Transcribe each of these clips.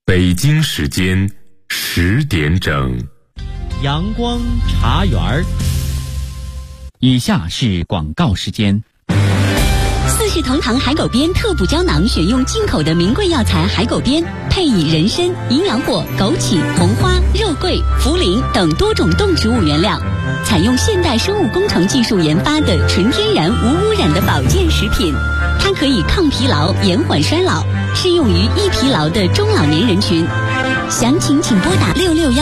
北京时间10点整， 阳光茶园儿。以下是广告时间。 四世同堂海狗鞭特补胶囊选用进口的名贵药材海狗鞭，配以人参、营养果、枸杞、红花、肉桂、茯苓等多种动植物原料，采用现代生物工程技术研发的纯天然无污染的保健食品。它可以抗疲劳、延缓衰老，适用于易疲劳的中老年人群。详情请拨打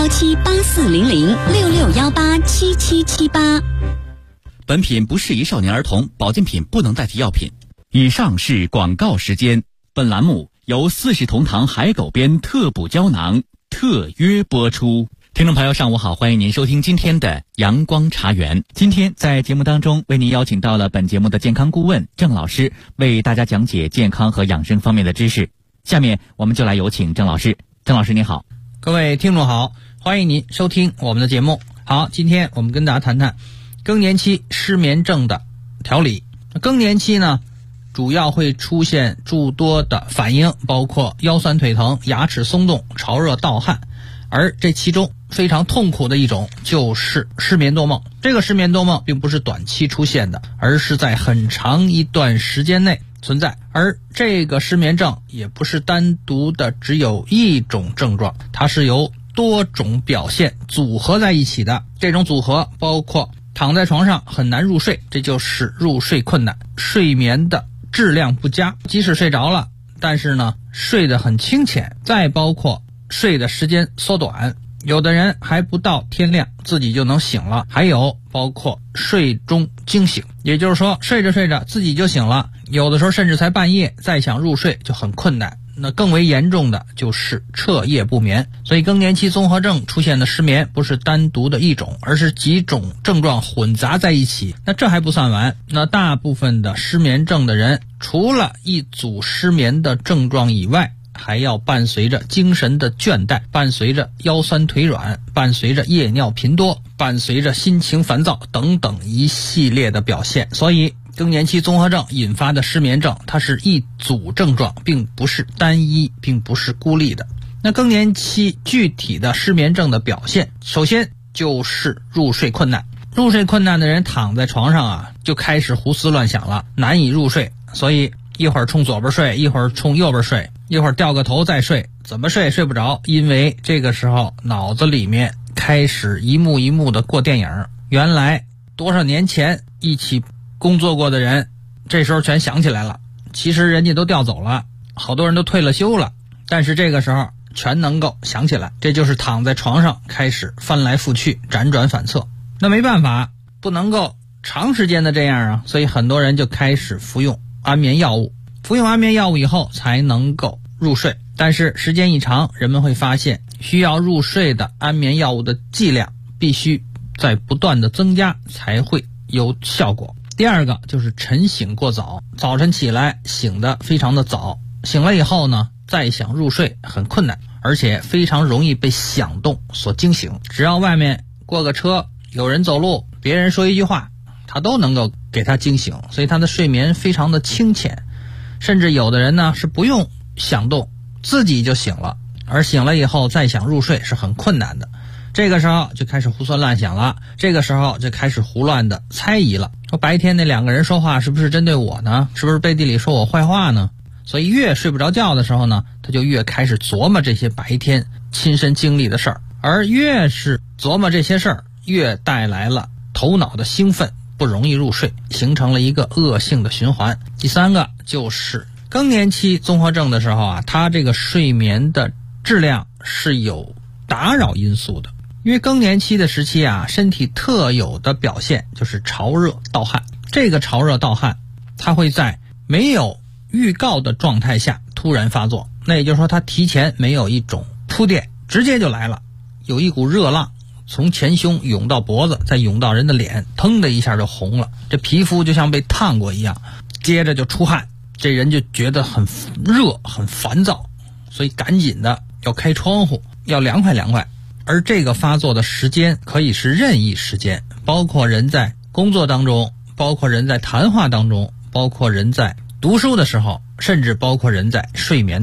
6617840066187778。 本品不适宜少年儿童，保健品不能代替药品。以上是广告时间。本栏目由四世同堂海狗鞭特补胶囊特约播出。听众朋友上午好，欢迎您收听今天的阳光茶园。今天在节目当中为您邀请到了本节目的健康顾问郑老师，为大家讲解健康和养生方面的知识。下面我们就来有请郑老师。郑老师您好。 各位听众好，欢迎您收听我们的节目。好，今天我们跟大家谈谈更年期失眠症的调理。更年期呢，主要会出现诸多的反应，包括腰酸腿疼、牙齿松动、潮热盗汗，而这其中非常痛苦的一种就是失眠多梦。这个失眠多梦并不是短期出现的，而是在很长一段时间内存在。而这个失眠症也不是单独的只有一种症状，它是由多种表现组合在一起的。这种组合包括躺在床上很难入睡，这就是入睡困难；睡眠的质量不佳，即使睡着了，但是呢睡得很清浅；再包括睡的时间缩短，有的人还不到天亮自己就能醒了；还有包括睡中惊醒，也就是说睡着睡着自己就醒了，有的时候甚至才半夜再想入睡就很困难。那更为严重的就是彻夜不眠。所以更年期综合症出现的失眠不是单独的一种，而是几种症状混杂在一起。那这还不算完，那大部分的失眠症的人除了一组失眠的症状以外，还要伴随着精神的倦怠，伴随着腰酸腿软，伴随着夜尿频多，伴随着心情烦躁等等一系列的表现。所以更年期综合症引发的失眠症，它是一组症状，并不是单一，并不是孤立的。那更年期具体的失眠症的表现，首先就是入睡困难。入睡困难的人躺在床上啊，就开始胡思乱想了，难以入睡，所以一会儿冲左边睡，一会儿冲右边睡，一会儿掉个头再睡，怎么睡不着，因为这个时候脑子里面开始一幕一幕的过电影。原来多少年前一起工作过的人，这时候全想起来了，其实人家都调走了，好多人都退了休了，但是这个时候全能够想起来。这就是躺在床上开始翻来覆去，辗转反侧。那没办法，不能够长时间的这样啊，所以很多人就开始服用安眠药物。服用安眠药物以后才能够入睡，但是时间一长，人们会发现需要入睡的安眠药物的剂量必须在不断的增加才会有效果。第二个就是晨醒过早，早晨起来醒得非常的早，醒了以后呢，再想入睡很困难，而且非常容易被响动所惊醒。只要外面过个车，有人走路，别人说一句话，他都能够给他惊醒，所以他的睡眠非常的清浅。甚至有的人呢是不用响动自己就醒了，而醒了以后再想入睡是很困难的。这个时候就开始胡思乱想了，这个时候就开始胡乱的猜疑了，说白天那两个人说话是不是针对我呢？是不是背地里说我坏话呢？所以越睡不着觉的时候呢，他就越开始琢磨这些白天亲身经历的事儿，而越是琢磨这些事儿，越带来了头脑的兴奋，不容易入睡，形成了一个恶性的循环。第三个就是更年期综合症的时候啊，它这个睡眠的质量是有打扰因素的。因为更年期的时期啊，身体特有的表现就是潮热盗汗。这个潮热盗汗它会在没有预告的状态下突然发作，那也就是说它提前没有一种铺垫，直接就来了，有一股热浪从前胸涌到脖子，再涌到人的脸，腾的一下就红了，这皮肤就像被烫过一样，接着就出汗，这人就觉得很热很烦躁，所以赶紧的要开窗户，要凉快凉快。而这个发作的时间可以是任意时间，包括人在工作当中，包括人在谈话当中，包括人在读书的时候，甚至包括人在睡眠的时候。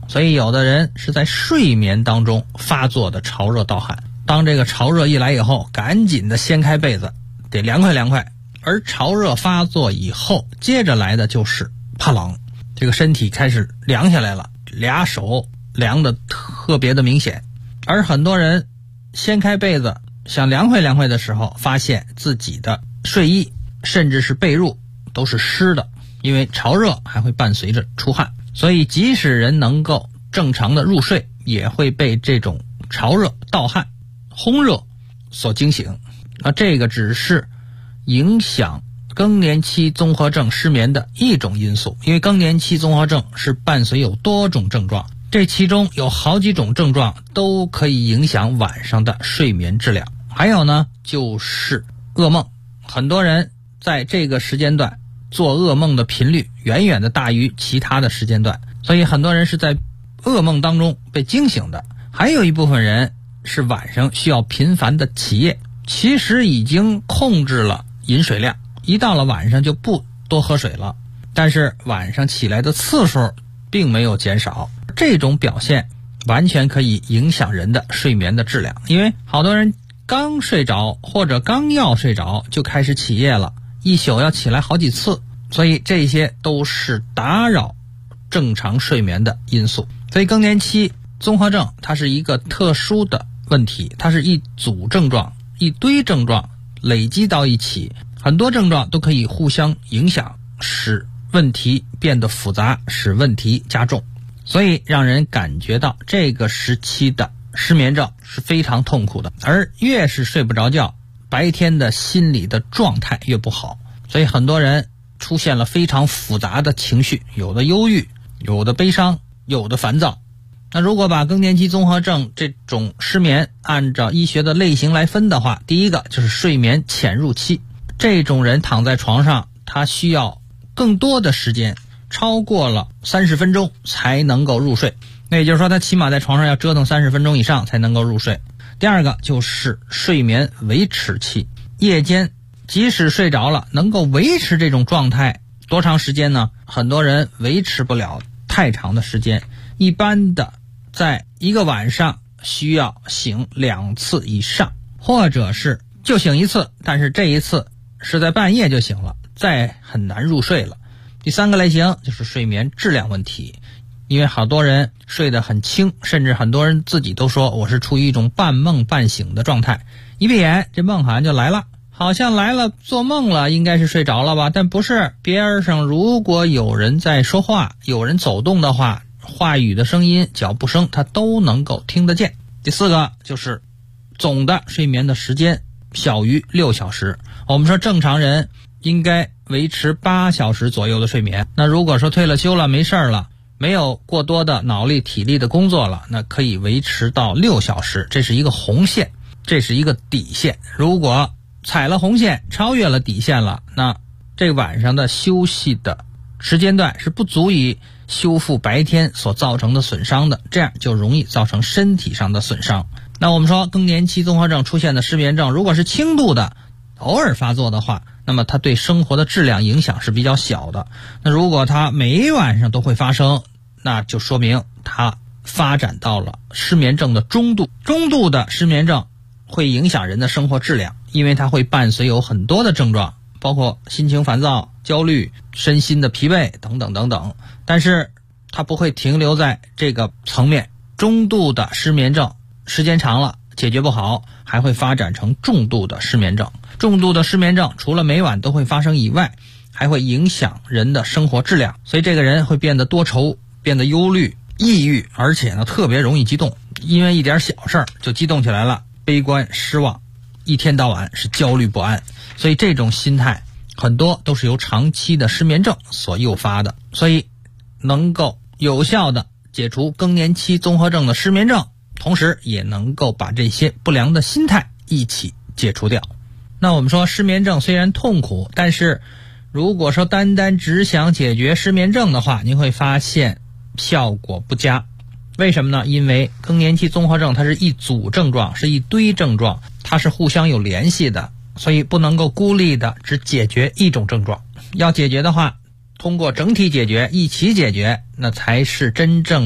所以有的人是在睡眠当中发作的潮热盗汗。当这个潮热一来以后，赶紧的掀开被子，得凉快凉快。而潮热发作以后，接着来的就是怕冷，这个身体开始凉下来了，俩手凉得特别的明显。而很多人掀开被子想凉快凉快的时候，发现自己的睡衣甚至是被褥都是湿的，因为潮热还会伴随着出汗。所以即使人能够正常的入睡，也会被这种潮热盗汗烘热所惊醒。这个只是影响更年期综合症失眠的一种因素，因为更年期综合症是伴随有多种症状，这其中有好几种症状都可以影响晚上的睡眠质量。还有呢，就是噩梦，很多人在这个时间段做噩梦的频率远远的大于其他的时间段，所以很多人是在噩梦当中被惊醒的。还有一部分人是晚上需要频繁的起夜，其实已经控制了饮水量，一到了晚上就不多喝水了，但是晚上起来的次数并没有减少。这种表现完全可以影响人的睡眠的质量，因为好多人刚睡着或者刚要睡着就开始起夜了，一宿要起来好几次，所以这些都是打扰正常睡眠的因素。所以更年期综合症它是一个特殊的问题，它是一组症状，一堆症状累积到一起，很多症状都可以互相影响，使问题变得复杂，使问题加重，所以让人感觉到这个时期的失眠症是非常痛苦的。而越是睡不着觉，白天的心理的状态越不好，所以很多人出现了非常复杂的情绪，有的忧郁，有的悲伤，有的烦躁。那如果把更年期综合症这种失眠按照医学的类型来分的话，第一个就是睡眠潜入期，这种人躺在床上，他需要更多的时间，超过了30分钟才能够入睡，那也就是说他起码在床上要折腾30分钟以上才能够入睡。第二个就是睡眠维持期，夜间即使睡着了，能够维持这种状态多长时间呢？很多人维持不了太长的时间，一般的在一个晚上需要醒2次以上，或者是就醒一次，但是这一次是在半夜就醒了，再很难入睡了。第三个类型就是睡眠质量问题，因为好多人睡得很轻，甚至很多人自己都说我是处于一种半梦半醒的状态，一闭眼这梦好像就来了，好像来了，做梦了，应该是睡着了吧，但不是，边上如果有人在说话，有人走动的话，话语的声音，脚步声他都能够听得见。第四个就是总的睡眠的时间小于6小时，我们说正常人应该维持8小时左右的睡眠，那如果说退了休了，没事了，没有过多的脑力体力的工作了，那可以维持到6小时，这是一个红线，这是一个底线。如果踩了红线，超越了底线了，那这晚上的休息的时间段是不足以修复白天所造成的损伤的，这样就容易造成身体上的损伤。那我们说更年期综合症出现的失眠症，如果是轻度的偶尔发作的话，那么它对生活的质量影响是比较小的。那如果它每晚上都会发生，那就说明它发展到了失眠症的中度。中度的失眠症会影响人的生活质量，因为它会伴随有很多的症状，包括心情烦躁、焦虑、身心的疲惫等等等等，但是它不会停留在这个层面。中度的失眠症时间长了解决不好，还会发展成重度的失眠症。重度的失眠症除了每晚都会发生以外，还会影响人的生活质量，所以这个人会变得多愁，变得忧虑、抑郁，而且呢特别容易激动，因为一点小事儿就激动起来了，悲观失望，一天到晚是焦虑不安。所以这种心态很多都是由长期的失眠症所诱发的，所以能够有效的解除更年期综合症的失眠症，同时也能够把这些不良的心态一起解除掉。那我们说失眠症虽然痛苦，但是如果说单单只想解决失眠症的话，你会发现效果不佳。为什么呢？因为更年期综合症它是一组症状，是一堆症状，它是互相有联系的，所以不能够孤立的只解决一种症状。要解决的话，通过整体解决，一起解决，那才是真正的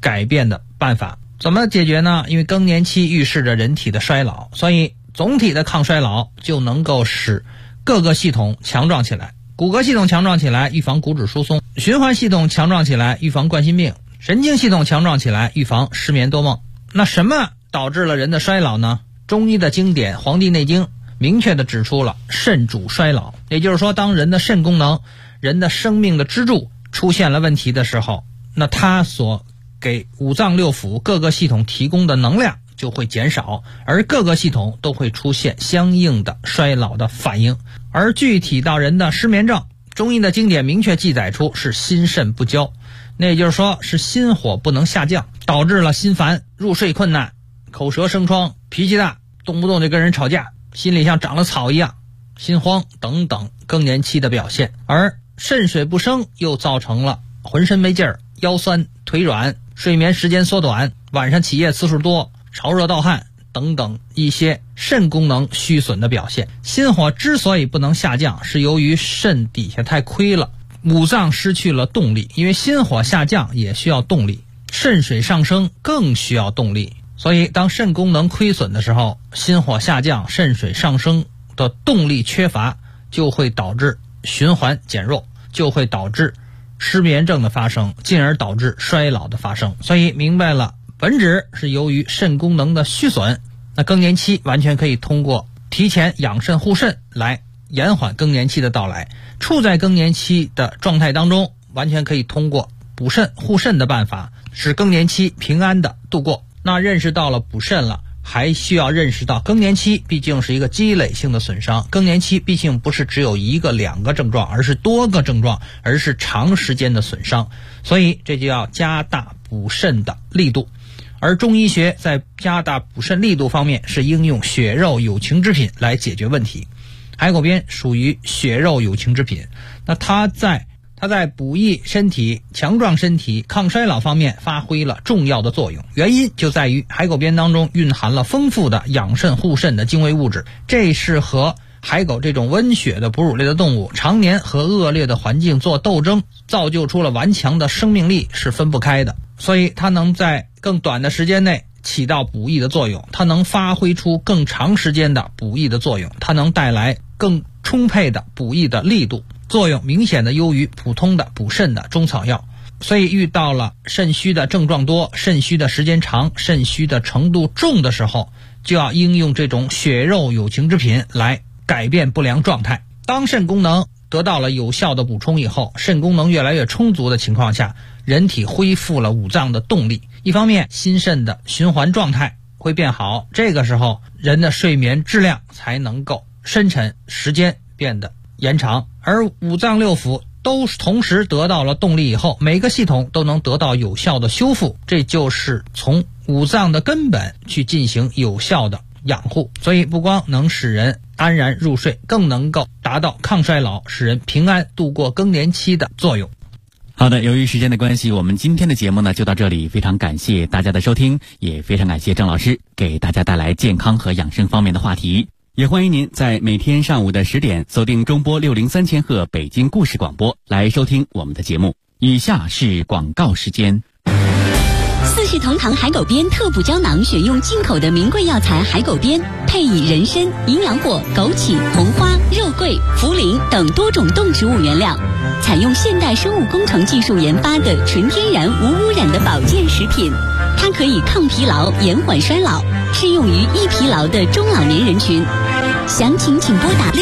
改变的办法。怎么解决呢？因为更年期预示着人体的衰老，所以总体的抗衰老就能够使各个系统强壮起来。骨骼系统强壮起来，预防骨质疏松；循环系统强壮起来，预防冠心病；神经系统强壮起来，预防失眠多梦。那什么导致了人的衰老呢？中医的经典《黄帝内经》明确地指出了肾主衰老，也就是说，当人的肾功能、人的生命的支柱出现了问题的时候，那它所给五脏六腑各个系统提供的能量就会减少，而各个系统都会出现相应的衰老的反应。而具体到人的失眠症，中医的经典明确记载出是心肾不交，那也就是说是心火不能下降，导致了心烦、入睡困难、口舌生疮、脾气大，动不动就跟人吵架，心里像长了草一样，心慌等等更年期的表现。而肾水不生又造成了浑身没劲儿、腰酸腿软、睡眠时间缩短、晚上起夜次数多、潮热盗汗等等一些肾功能虚损的表现。心火之所以不能下降，是由于肾底下太亏了，五脏失去了动力。因为心火下降也需要动力，肾水上升更需要动力，所以当肾功能亏损的时候，心火下降、肾水上升的动力缺乏，就会导致循环减弱，就会导致失眠症的发生，进而导致衰老的发生。所以明白了本质是由于肾功能的虚损，那更年期完全可以通过提前养肾护肾来延缓更年期的到来。处在更年期的状态当中，完全可以通过补肾护肾的办法使更年期平安的度过。那认识到了补肾了，还需要认识到更年期毕竟是一个积累性的损伤，更年期毕竟不是只有一个两个症状，而是多个症状，而是长时间的损伤，所以这就要加大补肾的力度。而中医学在加大补肾力度方面是应用血肉有情之品来解决问题。海狗鞭属于血肉有情之品，那它在补益身体、强壮身体、抗衰老方面发挥了重要的作用。原因就在于海狗鞭当中蕴含了丰富的养肾护肾的精微物质，这是和海狗这种温血的哺乳类的动物常年和恶劣的环境做斗争，造就出了顽强的生命力是分不开的。所以它能在更短的时间内起到补益的作用，它能发挥出更长时间的补益的作用，它能带来更充沛的补益的力度，作用明显的优于普通的补肾的中草药。所以遇到了肾虚的症状多、肾虚的时间长、肾虚的程度重的时候，就要应用这种血肉有情之品来改变不良状态。当肾功能得到了有效的补充以后，肾功能越来越充足的情况下，人体恢复了五脏的动力，一方面心肾的循环状态会变好，这个时候人的睡眠质量才能够深沉，时间变得延长。而五脏六腑都同时得到了动力以后，每个系统都能得到有效的修复，这就是从五脏的根本去进行有效的养护。所以不光能使人安然入睡，更能够达到抗衰老、使人平安度过更年期的作用。 好的，由于时间的关系，我们今天的节目呢就到这里，非常感谢大家的收听，也非常感谢郑老师给大家带来健康和养生方面的话题。也欢迎您在每天上午的10点锁定中波603千赫北京故事广播来收听我们的节目。以下是广告时间。 四世同堂海狗鞭特补胶囊选用进口的名贵药材海狗鞭，配以人参、营养果、枸杞、红花、肉桂、茯苓等多种动植物原料，采用现代生物工程技术研发的纯天然无污染的保健食品。它可以抗疲劳、延缓衰老，适用于易疲劳的中老年人群。详情请拨打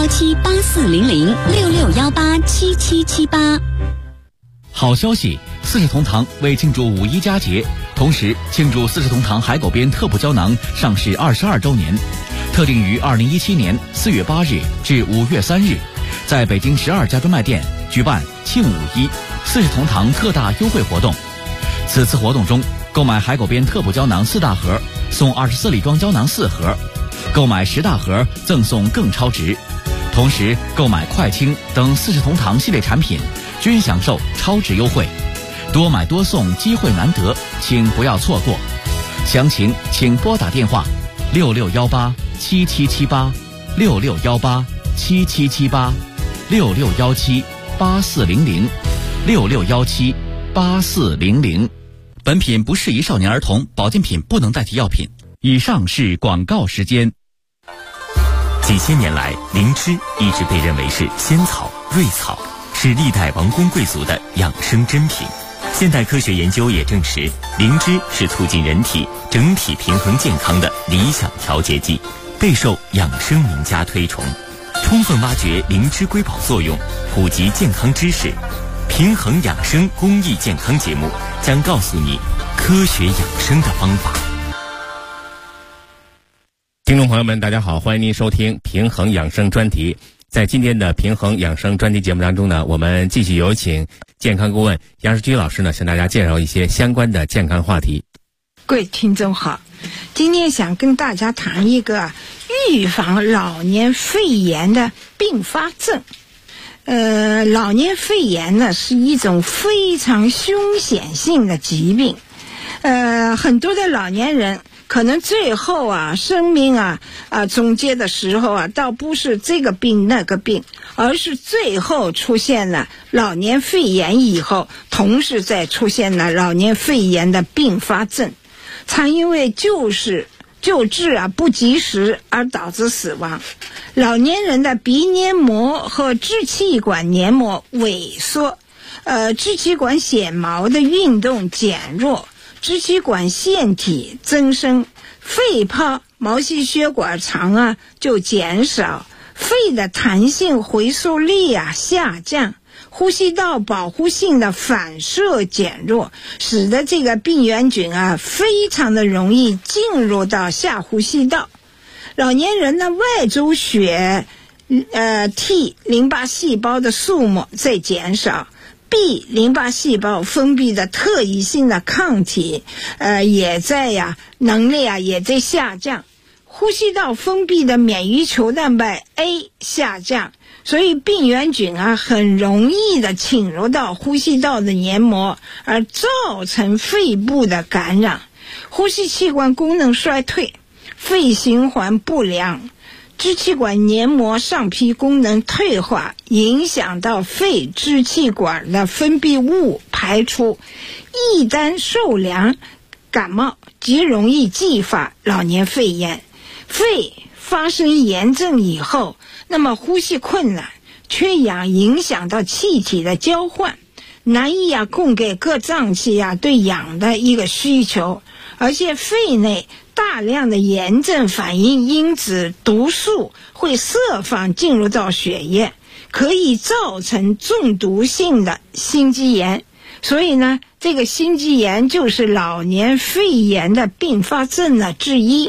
66178400 66187778。 好消息，四世同堂为庆祝五一佳节，同时庆祝四世同堂海狗鞭特补胶囊上市22周年，特定于2017年4月8日至5月3日，在北京12家专卖店举办庆五一四世同堂特大优惠活动。此次活动中，购买海狗鞭特补胶囊4大盒送24粒装胶囊4盒，购买10大盒赠送更超值。同时购买快清等四世同堂系列产品均享受超值优惠，多买多送，机会难得，请不要错过。详情请拨打电话66187778 66187778 66178400 66178400。 本品不适宜少年儿童，保健品不能代替药品。以上是广告时间。 几千年来，灵芝一直被认为是仙草、瑞草，是历代王公贵族的养生珍品。现代科学研究也证实，灵芝是促进人体整体平衡健康的理想调节剂，备受养生名家推崇。充分挖掘灵芝瑰宝作用，普及健康知识，平衡养生公益健康节目将告诉你科学养生的方法。 听众朋友们，大家好，欢迎您收听平衡养生专题。在今天的平衡养生专题节目当中呢，我们继续有请健康顾问杨世居老师呢，向大家介绍一些相关的健康话题。 各位听众好，今天想跟大家谈一个预防老年肺炎的并发症。老年肺炎呢是一种非常凶险性的疾病。很多的老年人可能最后生命终结的时候倒不是这个病那个病，而是最后出现了老年肺炎以后，同时再出现了老年肺炎的并发症，常因为救治不及时而导致死亡。老年人的鼻黏膜和支气管黏膜萎缩，支气管纤毛的运动减弱，支气管腺体增生，肺泡毛细血管长就减少，肺的弹性回溯力下降，呼吸道保护性的反射减弱，使得这个病原菌非常的容易进入到下呼吸道。老年人的外周血T 淋巴细胞的数目在减少，B 淋巴细胞分泌的特异性的抗体也在能力也在下降，呼吸道分泌的免疫球蛋白 A 下降，所以病原菌很容易的侵入到呼吸道的黏膜，而造成肺部的感染，呼吸器官功能衰退，肺循环不良，支气管黏膜上皮功能退化，影响到肺支气管的分泌物排出。一旦受凉感冒，极容易继发老年肺炎。肺发生炎症以后，那么呼吸困难，缺氧影响到气体的交换，难以供给各脏器对氧的一个需求，而且肺内大量的炎症反应因子毒素会释放进入到血液，可以造成中毒性的心肌炎。所以呢，这个心肌炎就是老年肺炎的并发症之一。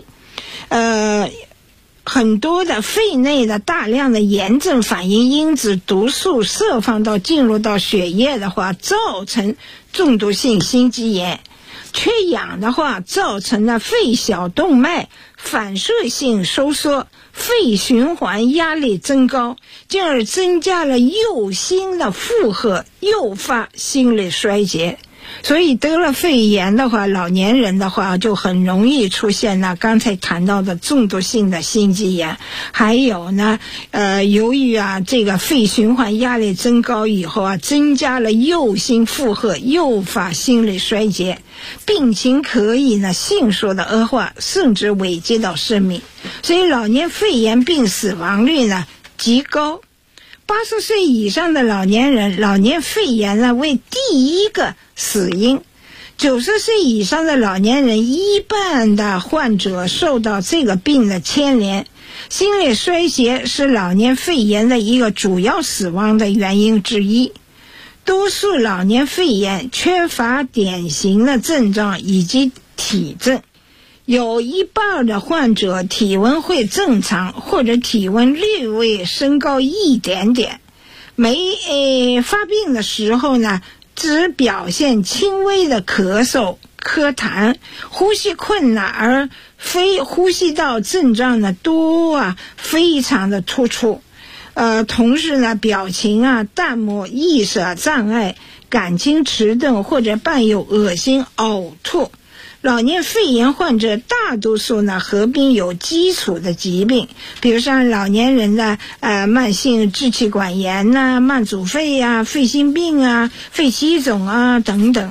很多的肺内的大量的炎症反应因子毒素释放进入到血液的话，造成中毒性心肌炎。缺氧的话，造成了肺小动脉反射性收缩，肺循环压力增高，进而增加了右心的负荷，诱发心力衰竭。所以得了肺炎的话，老年人的话就很容易出现了刚才谈到的中毒性的心肌炎。还有呢，由于这个肺循环压力增高以后增加了右心负荷，诱发心力衰竭，病情可以呢迅速的恶化，甚至危及到生命。所以老年肺炎病死亡率呢极高。80岁以上的老年人，老年肺炎呢为第一个死因。90岁以上的老年人，一半的患者受到这个病的牵连。心力衰竭是老年肺炎的一个主要死亡的原因之一。多数老年肺炎缺乏典型的症状以及体征，有一半的患者体温会正常，或者体温略微升高一点点。发病的时候呢，只表现轻微的咳嗽、咳痰、呼吸困难，而非呼吸道症状呢非常的突出。同时呢，表情淡漠、意识障碍、感情迟钝，或者伴有恶心、呕吐。老年肺炎患者大多数呢合并有基础的疾病，比如像老年人的慢性支气管炎慢阻肺肺心病肺气肿等等。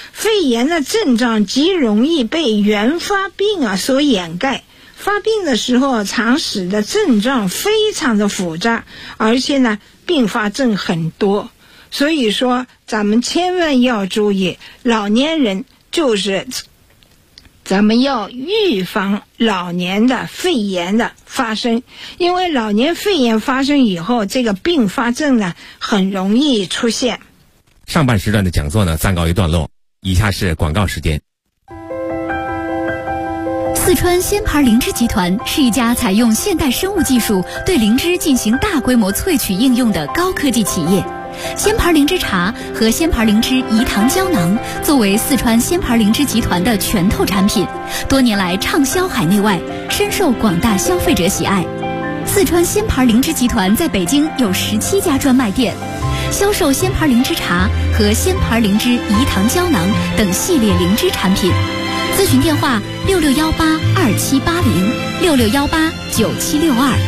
肺炎的症状极容易被原发病所掩盖。发病的时候常使的症状非常的复杂，而且呢并发症很多，所以说咱们千万要注意，老年人就是咱们要预防老年的肺炎的发生，因为老年肺炎发生以后，这个并发症呢很容易出现。 上半时段的讲座呢暂告一段落，以下是广告时间。 四川鲜牌灵芝集团是一家采用现代生物技术对灵芝进行大规模萃取应用的高科技企业。鲜牌灵芝茶和鲜牌灵芝饴糖胶囊作为四川鲜牌灵芝集团的拳头产品，多年来畅销海内外，深受广大消费者喜爱。四川鲜牌灵芝集团在北京有17家专卖店，销售鲜牌灵芝茶和鲜牌灵芝饴糖胶囊等系列灵芝产品。咨询电话6618278066189762。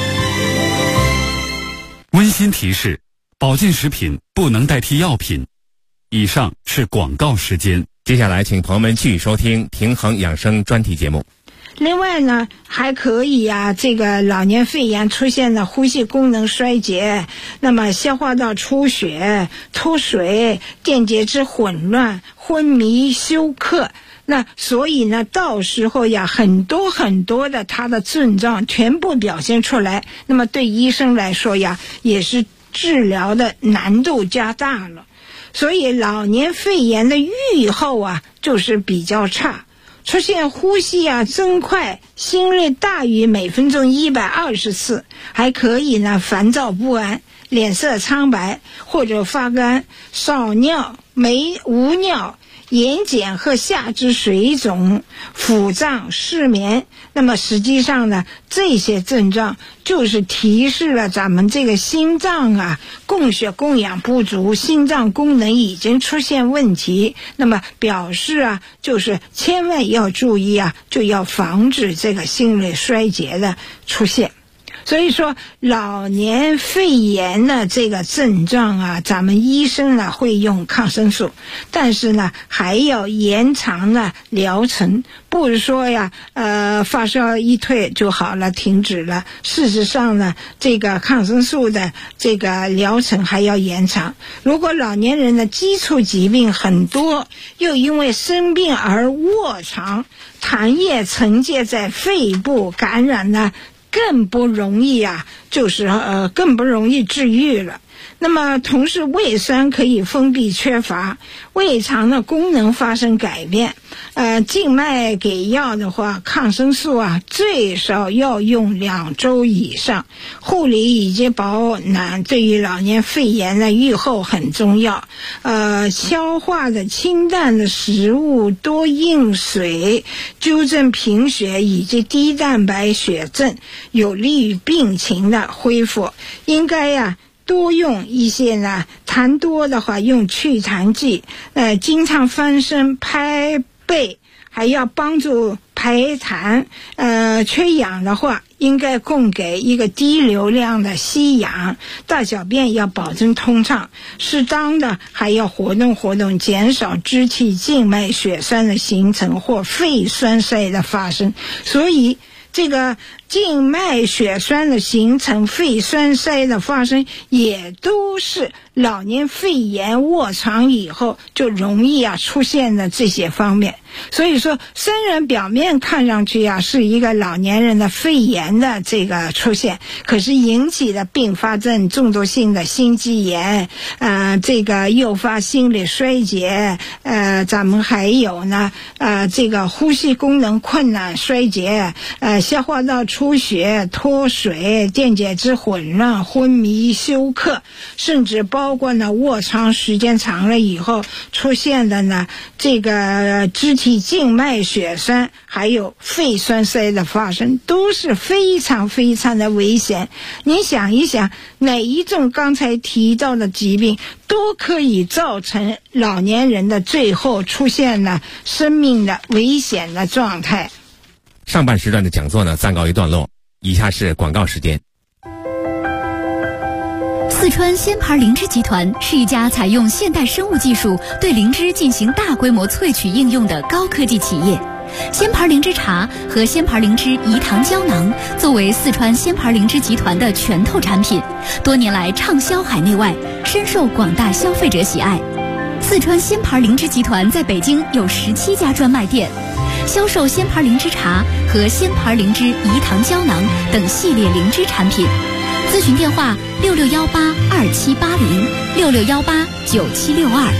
温馨提示：保健食品不能代替药品。以上是广告时间。 接下来请朋友们继续收听平衡养生专题节目。 另外呢，还可以这个老年肺炎出现的呼吸功能衰竭，那么消化道出血、脱水、电解质混乱、昏迷、休克。那所以呢，到时候很多的他的症状全部表现出来，那么对医生来说也是治疗的难度加大了。所以老年肺炎的预后就是比较差，出现呼吸增快，心率大于每分钟120次，还可以呢烦躁不安，脸色苍白或者发干，少尿、无尿，眼睑和下肢水肿、腹胀、失眠。那么实际上呢，这些症状就是提示了咱们这个心脏供血供氧不足，心脏功能已经出现问题。那么表示就是千万要注意就要防止这个心力衰竭的出现。所以说老年肺炎的这个症状咱们医生会用抗生素，但是呢还要延长疗程，不是说发烧一退就好了，停止了。事实上呢，这个抗生素的这个疗程还要延长。如果老年人的基础疾病很多，又因为生病而卧床，痰液沉积在肺部，感染呢更不容易更不容易治愈了。那么同时胃酸可以封闭缺乏，胃肠的功能发生改变。静脉给药的话，抗生素最少要用2周以上。护理以及保暖对于老年肺炎的预后很重要。消化的清淡的食物，多饮水，纠正贫血以及低蛋白血症，有利于病情的恢复。应该多用一些呢，痰多的话用祛痰剂，经常翻身拍背，还要帮助排痰。缺氧的话应该供给一个低流量的吸氧，大小便要保证通畅，适当的还要活动，减少肢体静脉血栓的形成或肺栓塞的发生。所以这个静脉血栓的形成、肺栓塞的发生，也都是老年肺炎卧床以后就容易出现的这些方面。所以说虽然表面看上去是一个老年人的肺炎的这个出现，可是引起的并发症，重度性的心肌炎，这个诱发心力衰竭，咱们还有呢这个呼吸功能困难衰竭，消化道出血、脱水、电解质混乱、昏迷、休克，甚至包括呢卧床时间长了以后出现的呢这个肢体静脉血栓，还有肺栓塞的发生，都是非常的危险。你想一想，哪一种刚才提到的疾病都可以造成老年人的最后出现了生命的危险的状态。 上半时段的讲座呢暂告一段落，以下是广告时间。 四四川仙牌灵芝集团是一家采用现代生物技术对灵芝进行大规模萃取应用的高科技企业。仙牌灵芝茶和仙牌灵芝饴糖胶囊作为四川仙牌灵芝集团的拳头产品，多年来畅销海内外，深受广大消费者喜爱。四川仙牌灵芝集团在北京有17家专卖店，销售仙牌灵芝茶和仙牌灵芝饴糖胶囊等系列灵芝产品。咨询电话66182780，66189762。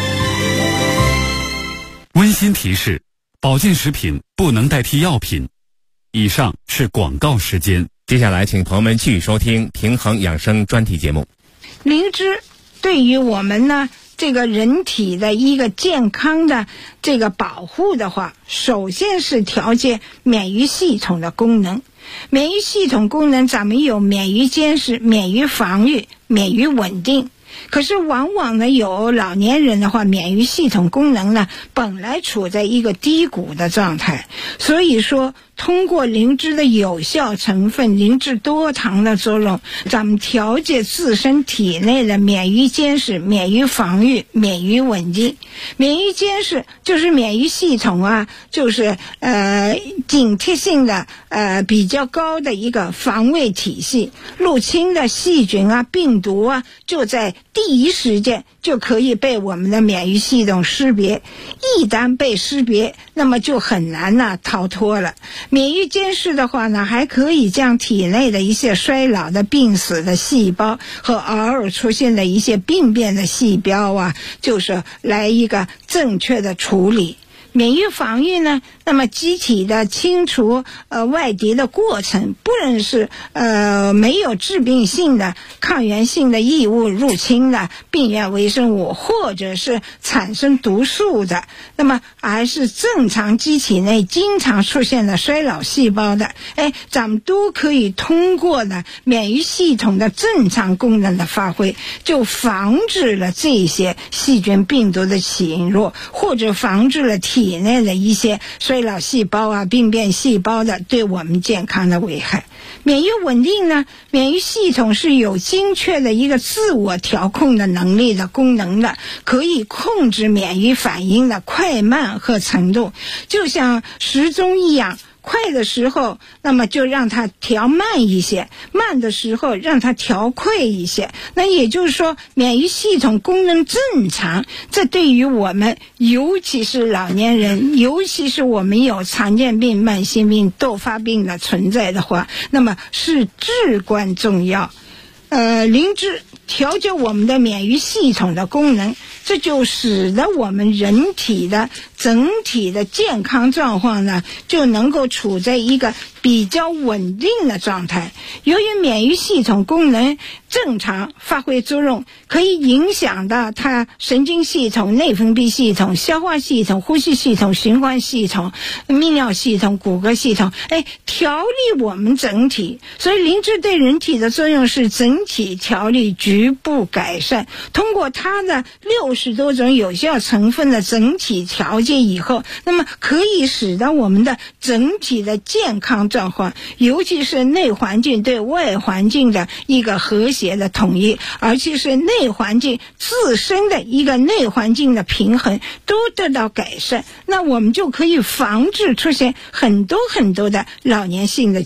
温馨提示：保健食品不能代替药品。以上是广告时间。 接下来，请朋友们继续收听平衡养生专题节目。 灵芝对于我们呢，这个人体的一个健康的这个保护的话，首先是调节免疫系统的功能。免疫系统功能，咱们有免疫监视、免疫防御、免疫稳定。可是往往呢，有老年人的话，免疫系统功能呢本来处在一个低谷的状态，所以说通过灵芝的有效成分灵芝多糖的作用，咱们调节自身体内的免疫监视、免疫防御、免疫稳定。免疫监视就是免疫系统啊，就是警惕性的比较高的一个防卫体系，入侵的细菌啊、病毒啊，就在第一时间就可以被我们的免疫系统识别，一旦被识别，那么就很难逃脱了。免疫监视的话呢，还可以将体内的一些衰老的病死的细胞和偶尔出现的一些病变的细胞啊，就是来一个正确的处理。免疫防御呢，那么机体的清除外敌的过程，不论是没有致病性的抗原性的异物入侵的病原微生物，或者是产生毒素的，那么还是正常机体内经常出现的衰老细胞的，咱们都可以通过呢免疫系统的正常功能的发挥，就防止了这些细菌病毒的侵入，或者防止了体内的一些衰老细胞啊、病变细胞的对我们健康的危害。免疫稳定呢，免疫系统是有精确的一个自我调控的能力的功能的，可以控制免疫反应的快慢和程度，就像时钟一样，快的时候那么就让它调慢一些，慢的时候让它调快一些。那也就是说免疫系统功能正常，这对于我们尤其是老年人，尤其是我们有常见病、慢性病、多发病的存在的话，那么是至关重要。灵芝调节我们的免疫系统的功能，这就使得我们人体的整体的健康状况呢，就能够处在一个比较稳定的状态。由于免疫系统功能正常发挥作用，可以影响到它神经系统、内分泌系统、消化系统、呼吸系统、循环系统、泌尿系统、骨骼系统，调理我们整体。所以灵芝对人体的作用是整体调理、局部改善。通过它的60多种有效成分的整体调节以后，那么可以使得我们的整体的健康状况，尤其是内环境对外环境的一个和谐的统一，而且是内环境自身的一个内环境的平衡都得到改善，那我们就可以防止出现很多的老年性的